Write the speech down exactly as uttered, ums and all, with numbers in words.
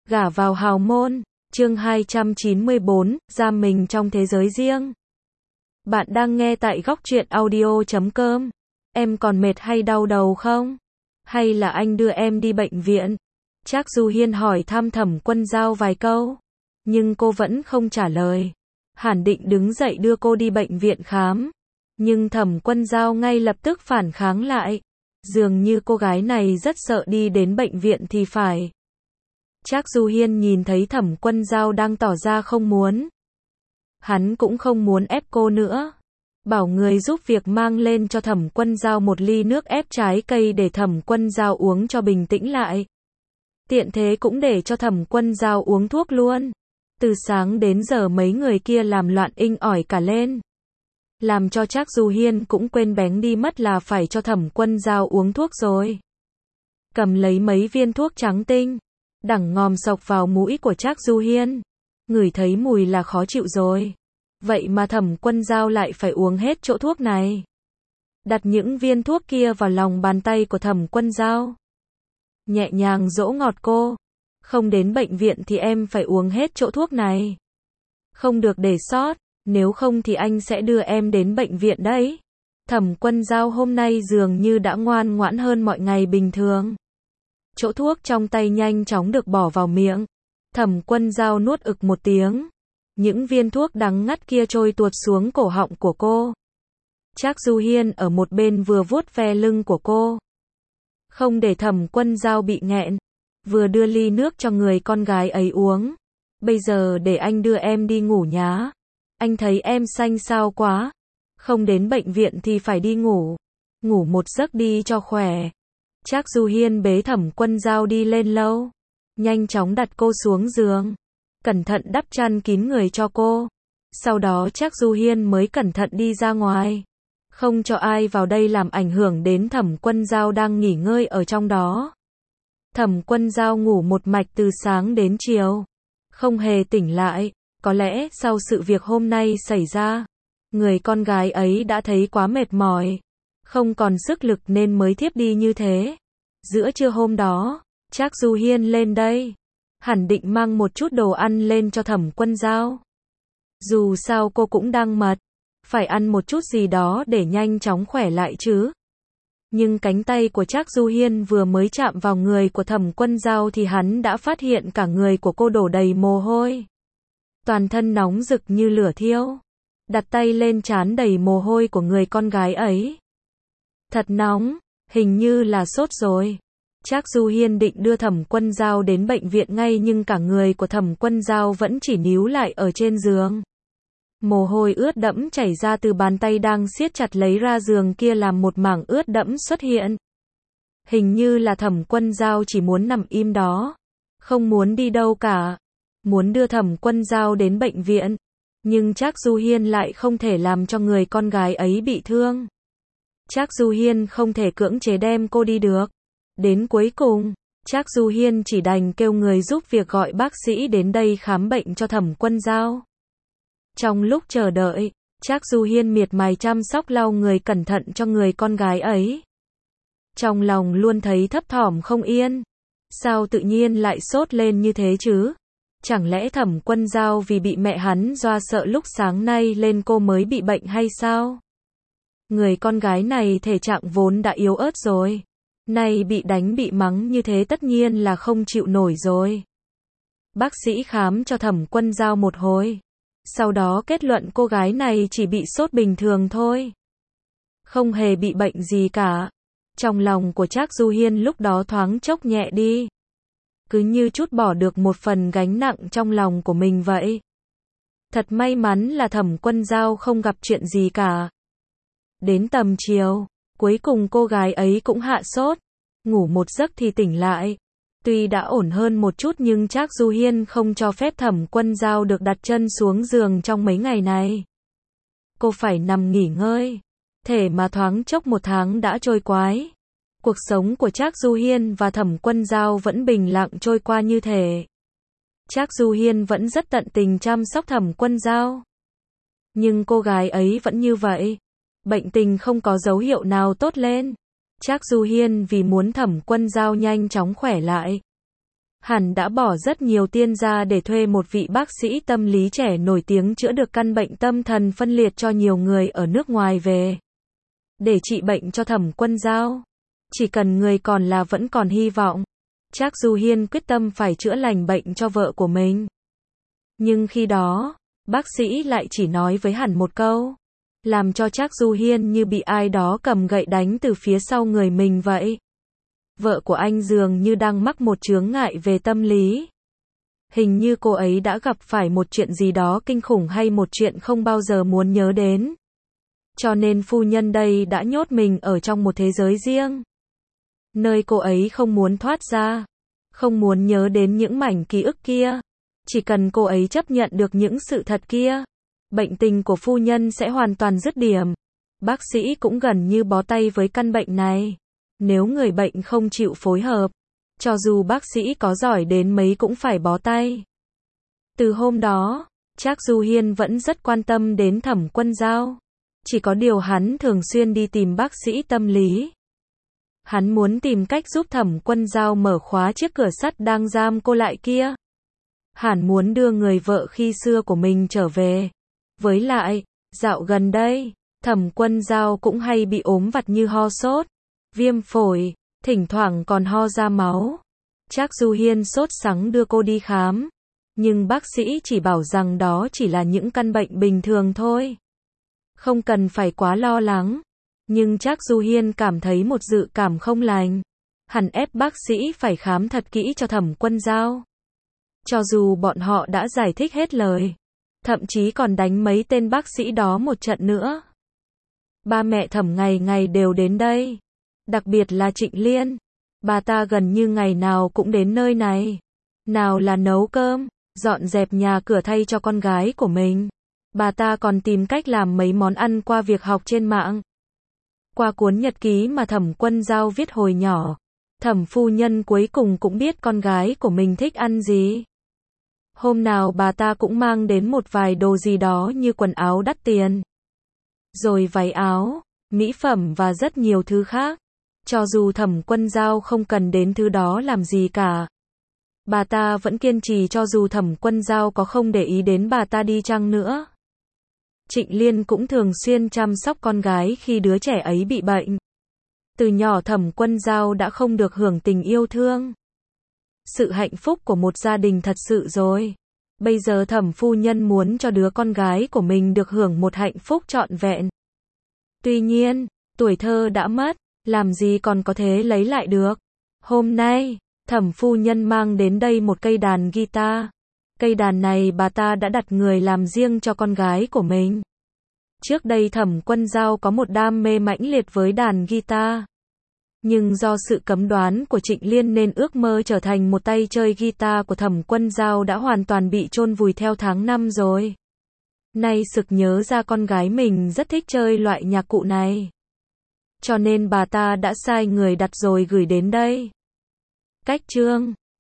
Gả vào hào môn, chương hai trăm chín mươi bốn, giam mình trong thế giới riêng. Bạn đang nghe tại góc truyện audio chấm com. Em còn mệt hay đau đầu không? Hay là anh đưa em đi bệnh viện? Trác Du Hiên hỏi thăm Thẩm Quân Dao vài câu, nhưng cô vẫn không trả lời. Hàn Định đứng dậy đưa cô đi bệnh viện khám, nhưng Thẩm Quân Dao ngay lập tức phản kháng lại. Dường như cô gái này rất sợ đi đến bệnh viện thì phải. Trác Du Hiên nhìn thấy Thẩm Quân Dao đang tỏ ra không muốn. Hắn cũng không muốn ép cô nữa. Bảo người giúp việc mang lên cho Thẩm Quân Dao một ly nước ép trái cây để Thẩm Quân Dao uống cho bình tĩnh lại. Tiện thế cũng để cho Thẩm Quân Dao uống thuốc luôn. Từ sáng đến giờ mấy người kia làm loạn inh ỏi cả lên. Làm cho Trác Du Hiên cũng quên bén đi mất là phải cho Thẩm Quân Dao uống thuốc rồi. Cầm lấy mấy viên thuốc trắng tinh, đẳng ngòm sộc vào mũi của Trác Du Hiên. Ngửi thấy mùi là khó chịu rồi. Vậy mà Thẩm Quân Dao lại phải uống hết chỗ thuốc này. Đặt những viên thuốc kia vào lòng bàn tay của Thẩm Quân Dao. Nhẹ nhàng dỗ ngọt cô. Không đến bệnh viện thì em phải uống hết chỗ thuốc này. Không được để sót, nếu không thì anh sẽ đưa em đến bệnh viện đấy. Thẩm Quân Dao hôm nay dường như đã ngoan ngoãn hơn mọi ngày bình thường. Chỗ thuốc trong tay nhanh chóng được bỏ vào miệng. Thẩm Quân Dao nuốt ực một tiếng. Những viên thuốc đắng ngắt kia trôi tuột xuống cổ họng của cô. Trác Du Hiên ở một bên vừa vuốt ve lưng của cô, không để Thẩm Quân Dao bị nghẹn, vừa đưa ly nước cho người con gái ấy uống. Bây giờ để anh đưa em đi ngủ nhá. Anh thấy em xanh xao quá. Không đến bệnh viện thì phải đi ngủ. Ngủ một giấc đi cho khỏe. Trác Du Hiên bế Thẩm Quân Dao đi lên lâu. Nhanh chóng đặt cô xuống giường. Cẩn thận đắp chăn kín người cho cô. Sau đó Trác Du Hiên mới cẩn thận đi ra ngoài. Không cho ai vào đây làm ảnh hưởng đến Thẩm Quân Dao đang nghỉ ngơi ở trong đó. Thẩm Quân Dao ngủ một mạch từ sáng đến chiều. Không hề tỉnh lại. Có lẽ sau sự việc hôm nay xảy ra, người con gái ấy đã thấy quá mệt mỏi, không còn sức lực nên mới thiếp đi như thế. Giữa trưa hôm đó, Trác Du Hiên lên đây, hẳn định mang một chút đồ ăn lên cho Thẩm Quân Dao. Dù sao cô cũng đang mệt, phải ăn một chút gì đó để nhanh chóng khỏe lại chứ. Nhưng cánh tay của Trác Du Hiên vừa mới chạm vào người của Thẩm Quân Dao thì hắn đã phát hiện cả người của cô đổ đầy mồ hôi. Toàn thân nóng rực như lửa thiêu. Đặt tay lên trán đầy mồ hôi của người con gái ấy. Thật nóng, hình như là sốt rồi. Trác Du Hiên định đưa Thẩm Quân Dao đến bệnh viện ngay nhưng cả người của Thẩm Quân Dao vẫn chỉ níu lại ở trên giường. Mồ hôi ướt đẫm chảy ra từ bàn tay đang siết chặt lấy ra giường kia làm một mảng ướt đẫm xuất hiện. Hình như là Thẩm Quân Dao chỉ muốn nằm im đó, không muốn đi đâu cả. Muốn đưa Thẩm Quân Dao đến bệnh viện, nhưng Trác Du Hiên lại không thể làm cho người con gái ấy bị thương. Trác Du Hiên không thể cưỡng chế đem cô đi được. Đến cuối cùng, Trác Du Hiên chỉ đành kêu người giúp việc gọi bác sĩ đến đây khám bệnh cho Thẩm Quân Dao. Trong lúc chờ đợi, Trác Du Hiên miệt mài chăm sóc lau người cẩn thận cho người con gái ấy. Trong lòng luôn thấy thấp thỏm không yên. Sao tự nhiên lại sốt lên như thế chứ? Chẳng lẽ Thẩm Quân Dao vì bị mẹ hắn dọa sợ lúc sáng nay lên cô mới bị bệnh hay sao? Người con gái này thể trạng vốn đã yếu ớt rồi. Nay bị đánh bị mắng như thế tất nhiên là không chịu nổi rồi. Bác sĩ khám cho Thẩm Quân Dao một hồi. Sau đó kết luận cô gái này chỉ bị sốt bình thường thôi. Không hề bị bệnh gì cả. Trong lòng của Trác Du Hiên lúc đó thoáng chốc nhẹ đi. Cứ như chút bỏ được một phần gánh nặng trong lòng của mình vậy. Thật may mắn là Thẩm Quân Dao không gặp chuyện gì cả. Đến tầm chiều, cuối cùng cô gái ấy cũng hạ sốt. Ngủ một giấc thì tỉnh lại. Tuy đã ổn hơn một chút nhưng Trác Du Hiên không cho phép Thẩm Quân Dao được đặt chân xuống giường trong mấy ngày này. Cô phải nằm nghỉ ngơi. Thể mà thoáng chốc một tháng đã trôi quái. Cuộc sống của Trác Du Hiên và Thẩm Quân Dao vẫn bình lặng trôi qua như thể. Trác Du Hiên vẫn rất tận tình chăm sóc Thẩm Quân Dao. Nhưng cô gái ấy vẫn như vậy. Bệnh tình không có dấu hiệu nào tốt lên. Trác Du Hiên vì muốn Thẩm Quân Dao nhanh chóng khỏe lại, Hẳn đã bỏ rất nhiều tiền ra để thuê một vị bác sĩ tâm lý trẻ nổi tiếng chữa được căn bệnh tâm thần phân liệt cho nhiều người ở nước ngoài về. Để trị bệnh cho Thẩm Quân Dao. Chỉ cần người còn là vẫn còn hy vọng. Trác Du Hiên quyết tâm phải chữa lành bệnh cho vợ của mình. Nhưng khi đó, bác sĩ lại chỉ nói với hắn một câu, làm cho Trác Du Hiên như bị ai đó cầm gậy đánh từ phía sau người mình vậy. Vợ của anh dường như đang mắc một chướng ngại về tâm lý. Hình như cô ấy đã gặp phải một chuyện gì đó kinh khủng hay một chuyện không bao giờ muốn nhớ đến. Cho nên phu nhân đây đã nhốt mình ở trong một thế giới riêng. Nơi cô ấy không muốn thoát ra. Không muốn nhớ đến những mảnh ký ức kia. Chỉ cần cô ấy chấp nhận được những sự thật kia, bệnh tình của phu nhân sẽ hoàn toàn dứt điểm. Bác sĩ cũng gần như bó tay với căn bệnh này. Nếu người bệnh không chịu phối hợp, cho dù bác sĩ có giỏi đến mấy cũng phải bó tay. Từ hôm đó, Trác Du Hiên vẫn rất quan tâm đến Thẩm Quân Dao. Chỉ có điều hắn thường xuyên đi tìm bác sĩ tâm lý. Hắn muốn tìm cách giúp Thẩm Quân Dao mở khóa chiếc cửa sắt đang giam cô lại kia. Hắn muốn đưa người vợ khi xưa của mình trở về. Với lại, dạo gần đây, Thẩm Quân Dao cũng hay bị ốm vặt như ho sốt, viêm phổi, thỉnh thoảng còn ho ra máu. Trác Du Hiên sốt sắng đưa cô đi khám. Nhưng bác sĩ chỉ bảo rằng đó chỉ là những căn bệnh bình thường thôi. Không cần phải quá lo lắng. Nhưng Trác Du Hiên cảm thấy một dự cảm không lành. Hắn ép bác sĩ phải khám thật kỹ cho Thẩm Quân Dao. Cho dù bọn họ đã giải thích hết lời. Thậm chí còn đánh mấy tên bác sĩ đó một trận nữa. Ba mẹ Thẩm ngày ngày đều đến đây. Đặc biệt là Trịnh Liên. Bà ta gần như ngày nào cũng đến nơi này. Nào là nấu cơm, dọn dẹp nhà cửa thay cho con gái của mình. Bà ta còn tìm cách làm mấy món ăn qua việc học trên mạng. Qua cuốn nhật ký mà Thẩm Quân Dao viết hồi nhỏ, Thẩm phu nhân cuối cùng cũng biết con gái của mình thích ăn gì. Hôm nào bà ta cũng mang đến một vài đồ gì đó như quần áo đắt tiền, rồi váy áo, mỹ phẩm và rất nhiều thứ khác. Cho dù Thẩm Quân Dao không cần đến thứ đó làm gì cả, bà ta vẫn kiên trì cho dù Thẩm Quân Dao có không để ý đến bà ta đi chăng nữa. Trịnh Liên cũng thường xuyên chăm sóc con gái khi đứa trẻ ấy bị bệnh. Từ nhỏ Thẩm Quân Dao đã không được hưởng tình yêu thương. Sự hạnh phúc của một gia đình thật sự rồi. Bây giờ Thẩm phu nhân muốn cho đứa con gái của mình được hưởng một hạnh phúc trọn vẹn. Tuy nhiên, tuổi thơ đã mất, làm gì còn có thể lấy lại được. Hôm nay, Thẩm phu nhân mang đến đây một cây đàn guitar. Cây đàn này bà ta đã đặt người làm riêng cho con gái của mình. Trước đây Thẩm Quân Dao có một đam mê mãnh liệt với đàn guitar. Nhưng do sự cấm đoán của Trịnh Liên nên ước mơ trở thành một tay chơi guitar của Thẩm Quân Dao đã hoàn toàn bị chôn vùi theo tháng năm rồi. Nay sực nhớ ra con gái mình rất thích chơi loại nhạc cụ này. Cho nên bà ta đã sai người đặt rồi gửi đến đây. Cách chương